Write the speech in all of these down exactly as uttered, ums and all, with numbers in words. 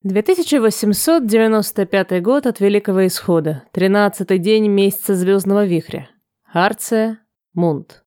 две тысячи восемьсот девяносто пятый год от Великого Исхода. Тринадцатый день месяца Звездного Вихря. Арция, Мунд.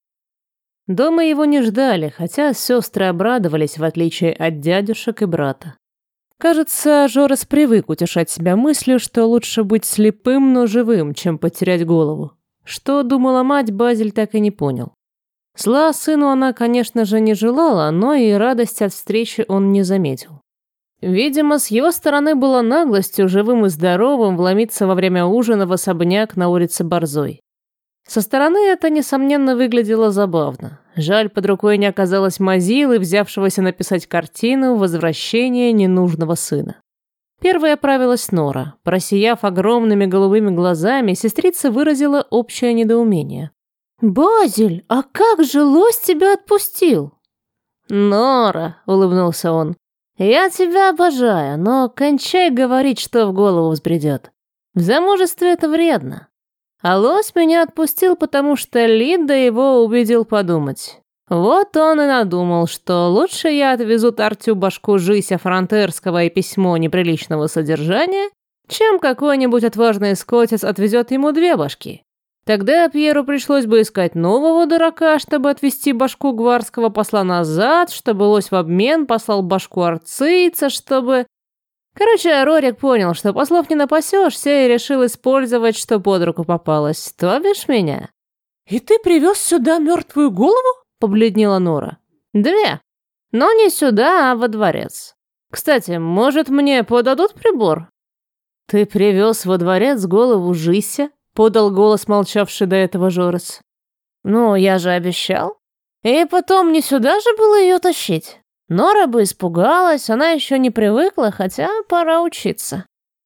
Дома его не ждали, хотя сестры обрадовались, в отличие от дядюшек и брата. Кажется, Жорес привык утешать себя мыслью, что лучше быть слепым, но живым, чем потерять голову. Что думала мать, Базиль так и не понял. Зла сыну она, конечно же, не желала, но и радости от встречи он не заметил. Видимо, с его стороны было наглостью, живым и здоровым, вломиться во время ужина в особняк на улице Борзой. Со стороны это, несомненно, выглядело забавно. Жаль, под рукой не оказалось Мазилы, взявшегося написать картину «Возвращение ненужного сына». Первой оправилась Нора. Просияв огромными голубыми глазами, сестрица выразила общее недоумение. «Базиль, а как же лось тебя отпустил?» «Нора», — улыбнулся он, — «я тебя обожаю, но кончай говорить, что в голову взбредет. В замужестве это вредно. А лось меня отпустил, потому что Лида его убедил подумать. Вот он и надумал, что лучше я отвезу Тартю башку Жися Фронтерского и письмо неприличного содержания, чем какой-нибудь отважный скотец отвезет ему две башки. Тогда Пьеру пришлось бы искать нового дурака, чтобы отвезти башку гварского посла назад, чтобы лось в обмен послал башку арцийца, чтобы... Короче, Рорик понял, что послов не напасешься, и решил использовать, что под руку попалось. То бишь меня. «И ты привез сюда мертвую голову?» — побледнела Нора. «Две. Но не сюда, а во дворец. Кстати, может, мне подадут прибор?» «Ты привез во дворец голову Жися?» — подал голос молчавший до этого Жорес. «Ну, я же обещал. И потом, не сюда же было ее тащить. Нора бы испугалась, она еще не привыкла, хотя пора учиться».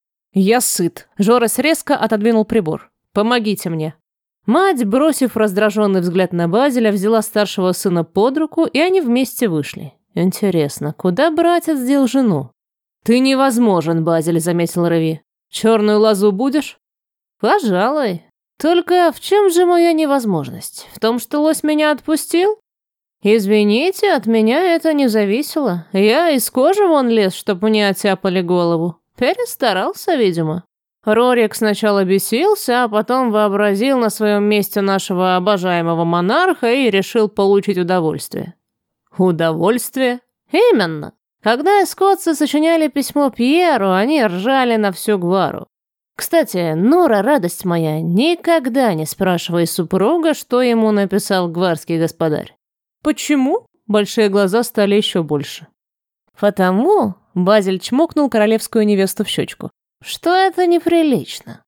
«Я сыт». Жорес резко отодвинул прибор. «Помогите мне». Мать, бросив раздраженный взгляд на Базиля, взяла старшего сына под руку, и они вместе вышли. «Интересно, куда братец дел жену?» «Ты невозможен, Базиль», — заметил Рави. «Черную лозу будешь?» «Пожалуй. Только в чем же моя невозможность? В том, что лось меня отпустил? Извините, от меня это не зависело. Я из кожи вон лез, чтоб мне оттяпали голову. Перестарался, видимо». Рорик сначала бесился, а потом вообразил на своем месте нашего обожаемого монарха и решил получить удовольствие. «Удовольствие?» «Именно. Когда эскотцы сочиняли письмо Пьеру, они ржали на всю гвару. Кстати, Нора, радость моя, никогда не спрашивай супруга, что ему написал гварский господарь». «Почему?» Большие глаза стали еще больше. «Потому», — Базиль чмокнул королевскую невесту в щечку, «что это неприлично.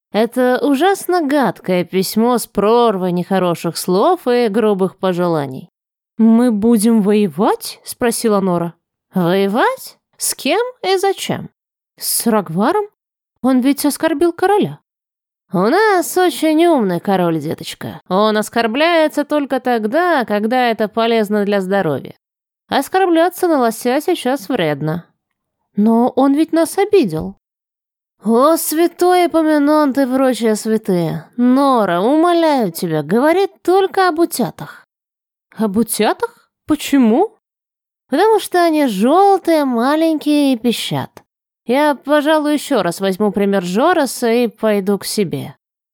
Это ужасно гадкое письмо с прорвой нехороших слов и грубых пожеланий». «Мы будем воевать?» — спросила Нора. «Воевать? С кем и зачем?» «С Рагваром? Он ведь оскорбил короля». «У нас очень умный король, деточка. Он оскорбляется только тогда, когда это полезно для здоровья. Оскорбляться на лося сейчас вредно». «Но он ведь нас обидел». «О, святой Эпоминонт и прочие святые! Нора, умоляю тебя, говори только об утятах». «Об утятах? Почему?» «Потому что они желтые, маленькие и пищат. Я, пожалуй, еще раз возьму пример Жореса и пойду к себе».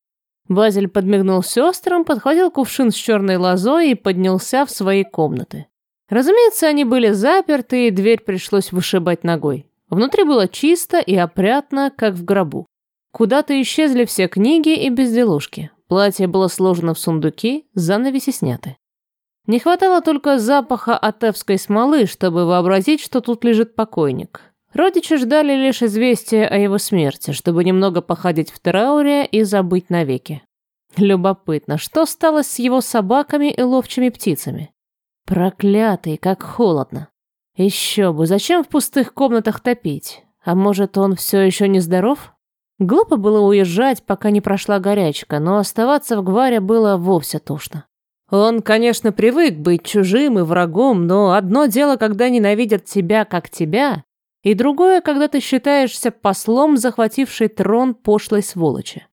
Базиль подмигнул сестрам, подхватил кувшин с черной лозой и поднялся в свои комнаты. Разумеется, они были заперты, и дверь пришлось вышибать ногой. Внутри было чисто и опрятно, как в гробу. Куда-то исчезли все книги и безделушки. Платье было сложено в сундуки, занавеси сняты. Не хватало только запаха атевской смолы, чтобы вообразить, что тут лежит покойник. Родичи ждали лишь известия о его смерти, чтобы немного походить в трауре и забыть навеки. Любопытно, что стало с его собаками и ловчими птицами? Проклятый, как холодно. Еще бы, зачем в пустых комнатах топить? А может, он все еще не здоров? Глупо было уезжать, пока не прошла горячка, но оставаться в гваре было вовсе тошно. Он, конечно, привык быть чужим и врагом, но одно дело, когда ненавидят тебя, как тебя, и другое, когда ты считаешься послом, захватившей трон пошлой сволочи.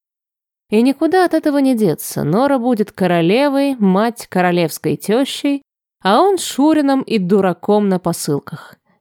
И никуда от этого не деться. Нора будет королевой, мать королевской тещей, а он Шурином и дураком на посылках.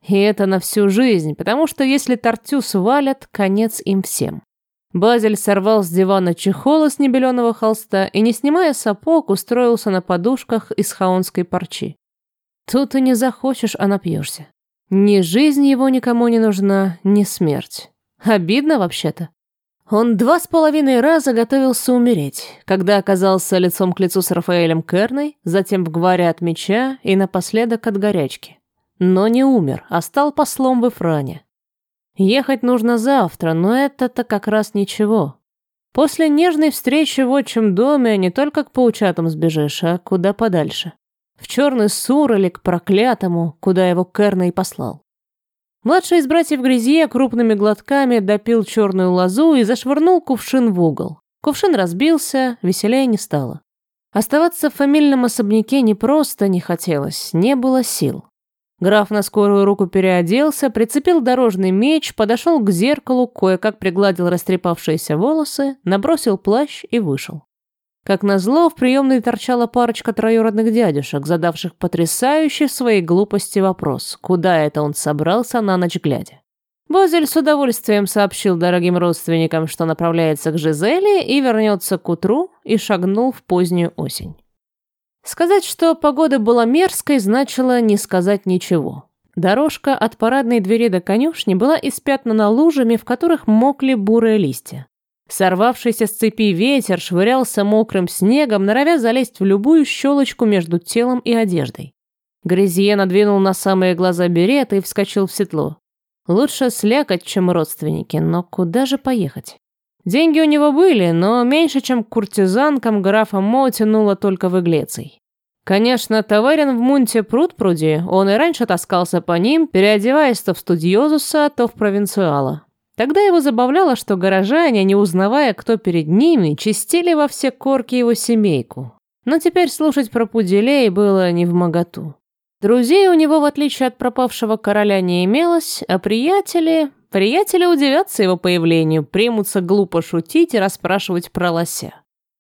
И это на всю жизнь, потому что если Тартю свалят, конец им всем. Базель сорвал с дивана чехол из небеленого холста и, не снимая сапог, устроился на подушках из хаонской парчи. Тут и не захочешь, а напьешься. Ни жизнь его никому не нужна, ни смерть. Обидно вообще-то. Он два с половиной раза готовился умереть, когда оказался лицом к лицу с Рафаэлем Керной, затем в гваре от меча и напоследок от горячки. Но не умер, а стал послом в Ифране. Ехать нужно завтра, но это-то как раз ничего. После нежной встречи в отчим доме не только к паучатам сбежишь, а куда подальше. В черный сур или к проклятому, куда его Керна и послал. Младший из братьев Грязье крупными глотками допил черную лозу и зашвырнул кувшин в угол. Кувшин разбился, веселее не стало. Оставаться в фамильном особняке не просто не хотелось, не было сил. Граф на скорую руку переоделся, прицепил дорожный меч, подошел к зеркалу, кое-как пригладил растрепавшиеся волосы, набросил плащ и вышел. Как назло, в приемной торчала парочка троюродных дядюшек, задавших потрясающий в своей глупости вопрос, куда это он собрался на ночь глядя. Базель с удовольствием сообщил дорогим родственникам, что направляется к Жизели и вернется к утру, и шагнул в позднюю осень. Сказать, что погода была мерзкой, значило не сказать ничего. Дорожка от парадной двери до конюшни была испятнана лужами, в которых мокли бурые листья. Сорвавшийся с цепи ветер швырялся мокрым снегом, норовя залезть в любую щелочку между телом и одеждой. Грязье надвинул на самые глаза берет и вскочил в седло. Лучше слякоть, чем родственники, но куда же поехать? Деньги у него были, но меньше, чем к куртизанкам графа Мо тянуло только в Иглеций. Конечно, таверен в Мунте пруд-пруди, он и раньше таскался по ним, переодеваясь то в студиозуса, то в провинциала. Тогда его забавляло, что горожане, не узнавая, кто перед ними, чистили во все корки его семейку. Но теперь слушать про пуделей было невмоготу. Друзей у него, в отличие от пропавшего короля, не имелось, а приятели... Приятели удивятся его появлению, примутся глупо шутить и расспрашивать про лося.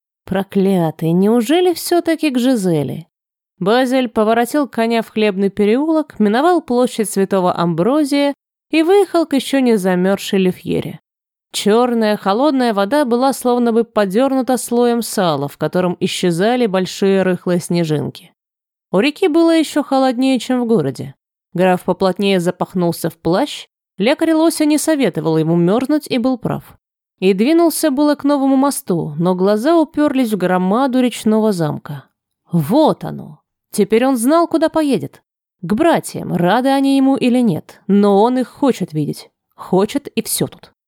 Проклятый, неужели все-таки к Жизели? Базель поворотил коня в хлебный переулок, миновал площадь Святого Амброзия и выехал к еще не замерзшей Лифьере. Черная, холодная вода была словно бы подернута слоем сала, в котором исчезали большие рыхлые снежинки. У реки было еще холоднее, чем в городе. Граф поплотнее запахнулся в плащ, лекарь лося не советовал ему мерзнуть и был прав. И двинулся было к новому мосту, но глаза уперлись в громаду речного замка. Вот оно! Теперь он знал, куда поедет. К братьям, рады они ему или нет, но он их хочет видеть. Хочет, и все тут.